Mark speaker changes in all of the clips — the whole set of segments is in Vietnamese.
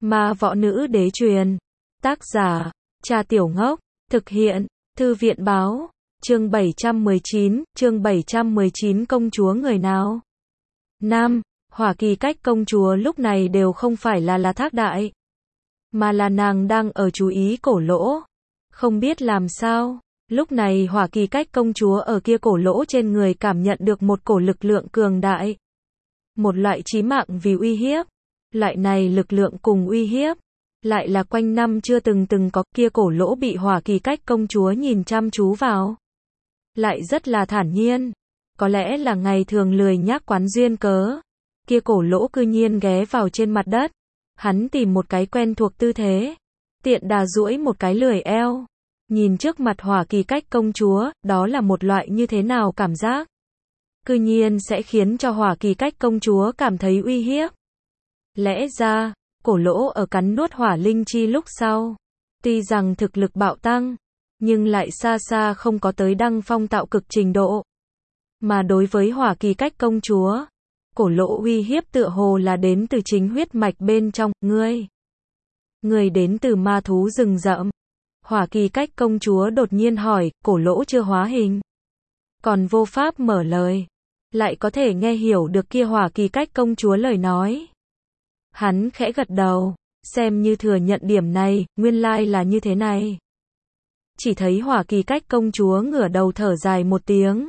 Speaker 1: Ma võ nữ đế truyền. Tác giả, Cha Tiểu Ngốc. Thực hiện, Thư viện báo. Chương 719, công chúa người nào? Nam, Hỏa Kỳ Cách công chúa lúc này đều không phải là Thác Đại, mà là nàng đang ở chú ý Cổ Lỗ. Không biết làm sao, lúc này Hỏa Kỳ Cách công chúa ở kia Cổ Lỗ trên người cảm nhận được một cổ lực lượng cường đại. Một loại chí mạng vì uy hiếp. Loại này lực lượng cùng uy hiếp, lại là quanh năm chưa từng có. Kia Cổ Lỗ bị Hỏa Kỳ Cách công chúa nhìn chăm chú vào. Lại rất là thản nhiên. Có lẽ là ngày thường lười nhác quán duyên cớ. Kia Cổ Lỗ cư nhiên ghé vào trên mặt đất. Hắn tìm một cái quen thuộc tư thế. Tiện đà duỗi một cái lười eo. Nhìn trước mặt Hỏa Kỳ Cách công chúa, đó là một loại như thế nào cảm giác? Cư nhiên sẽ khiến cho Hỏa Kỳ Cách công chúa cảm thấy uy hiếp. Lẽ ra, Cổ Lỗ ở cắn nuốt hỏa linh chi lúc sau, tuy rằng thực lực bạo tăng, nhưng lại xa xa không có tới đăng phong tạo cực trình độ. Mà đối với Hỏa Kỳ Cách công chúa, Cổ Lỗ uy hiếp tựa hồ là đến từ chính huyết mạch bên trong. Người đến từ ma thú rừng rậm. Hỏa Kỳ Cách công chúa đột nhiên hỏi. Cổ Lỗ chưa hóa hình, còn vô pháp mở lời, lại có thể nghe hiểu được kia Hỏa Kỳ Cách công chúa lời nói. Hắn khẽ gật đầu, xem như thừa nhận điểm này. Nguyên lai là như thế này. Chỉ thấy Hỏa Kỳ Cách công chúa ngửa đầu thở dài một tiếng,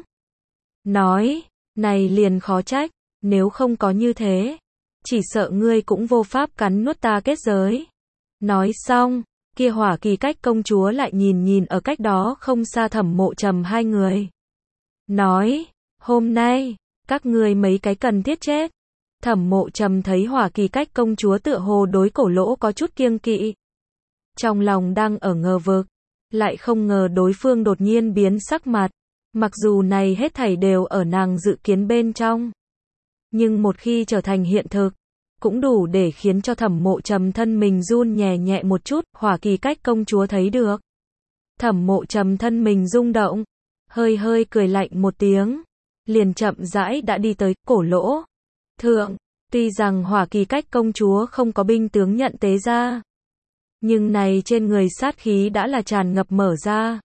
Speaker 1: nói, này liền khó trách, nếu không có như thế, chỉ sợ ngươi cũng vô pháp cắn nuốt ta kết giới. Nói xong, kia Hỏa Kỳ Cách công chúa lại nhìn ở cách đó không xa Thẩm Mộ Trầm hai người. Nói, hôm nay, các ngươi mấy cái cần thiết chết. Thẩm Mộ Trầm thấy Hỏa Kỳ Cách công chúa tựa hồ đối Cổ Lỗ có chút kiêng kỵ. Trong lòng đang ở ngờ vực, lại không ngờ đối phương đột nhiên biến sắc mặt. Mặc dù này hết thảy đều ở nàng dự kiến bên trong, nhưng một khi trở thành hiện thực, cũng đủ để khiến cho Thẩm Mộ Trầm thân mình run nhẹ một chút. Hỏa Kỳ Cách công chúa thấy được. Thẩm Mộ Trầm thân mình rung động, hơi cười lạnh một tiếng, liền chậm rãi đã đi tới Cổ Lỗ thượng. Tuy rằng Hỏa Kỳ Cách công chúa không có binh tướng nhận tế ra, nhưng này trên người sát khí đã là tràn ngập mở ra.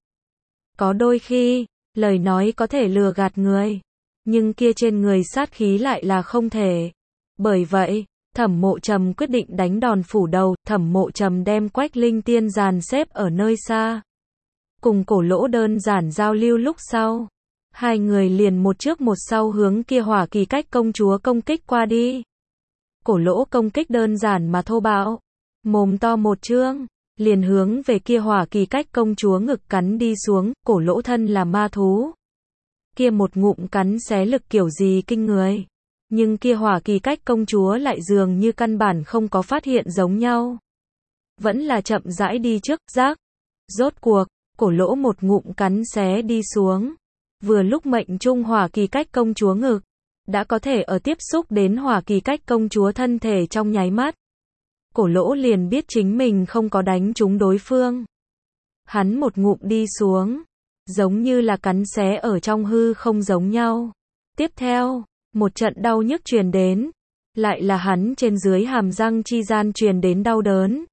Speaker 1: Có đôi khi, lời nói có thể lừa gạt người, nhưng kia trên người sát khí lại là không thể. Bởi vậy, Thẩm Mộ Trầm quyết định đánh đòn phủ đầu. Thẩm Mộ Trầm đem Quách Linh Tiên dàn xếp ở nơi xa, cùng Cổ Lỗ đơn giản giao lưu lúc sau, hai người liền một trước một sau hướng kia Hỏa Kỳ Cách công chúa công kích qua đi. Cổ Lỗ công kích đơn giản mà thô bạo, mồm to một trương, liền hướng về kia Hỏa Kỳ Cách công chúa ngực cắn đi xuống. Cổ Lỗ thân là ma thú, kia một ngụm cắn xé lực kiểu gì kinh người, nhưng kia Hỏa Kỳ Cách công chúa lại dường như căn bản không có phát hiện giống nhau, vẫn là chậm rãi đi trước. Rác, rốt cuộc, Cổ Lỗ một ngụm cắn xé đi xuống, vừa lúc mệnh trung Hỏa Kỳ Cách công chúa ngực, đã có thể ở tiếp xúc đến Hỏa Kỳ Cách công chúa thân thể trong nháy mắt. Cổ Lỗ liền biết chính mình không có đánh trúng đối phương. Hắn một ngụm đi xuống, giống như là cắn xé ở trong hư không giống nhau. Tiếp theo, một trận đau nhức truyền đến, lại là hắn trên dưới hàm răng chi gian truyền đến đau đớn.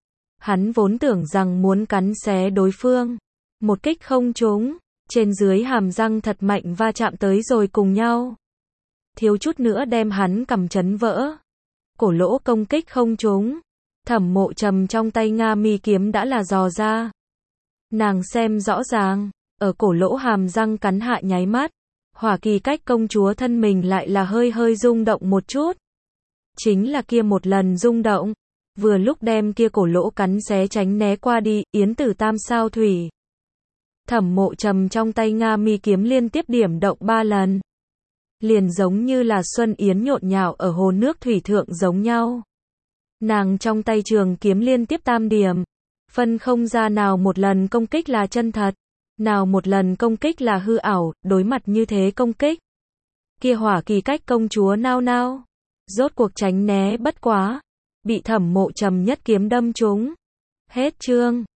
Speaker 1: Hắn vốn tưởng rằng muốn cắn xé đối phương, một kích không trúng, trên dưới hàm răng thật mạnh va chạm tới rồi cùng nhau, thiếu chút nữa đem hắn cằm chấn vỡ. Cổ Lỗ công kích không trúng, Thẩm Mộ Trầm trong tay Nga Mi kiếm đã là dò ra. Nàng xem rõ ràng, ở Cổ Lỗ hàm răng cắn hạ nháy mắt, Hỏa Kỳ Cách công chúa thân mình lại là hơi rung động một chút. Chính là kia một lần rung động, vừa lúc đem kia Cổ Lỗ cắn xé tránh né qua đi. Yến Tử Tam Sao Thủy. Thẩm Mộ Trầm trong tay Nga Mi kiếm liên tiếp điểm động 3 lần, liền giống như là xuân yến nhộn nhạo ở hồ nước thủy thượng giống nhau. Nàng trong tay trường kiếm liên tiếp tam điểm, phân không ra nào một lần công kích là chân thật, nào một lần công kích là hư ảo. Đối mặt như thế công kích, kia Hỏa Kỳ Cách công chúa nao, rốt cuộc tránh né bất quá, bị Thẩm Mộ Trầm nhất kiếm đâm trúng. Hết chương.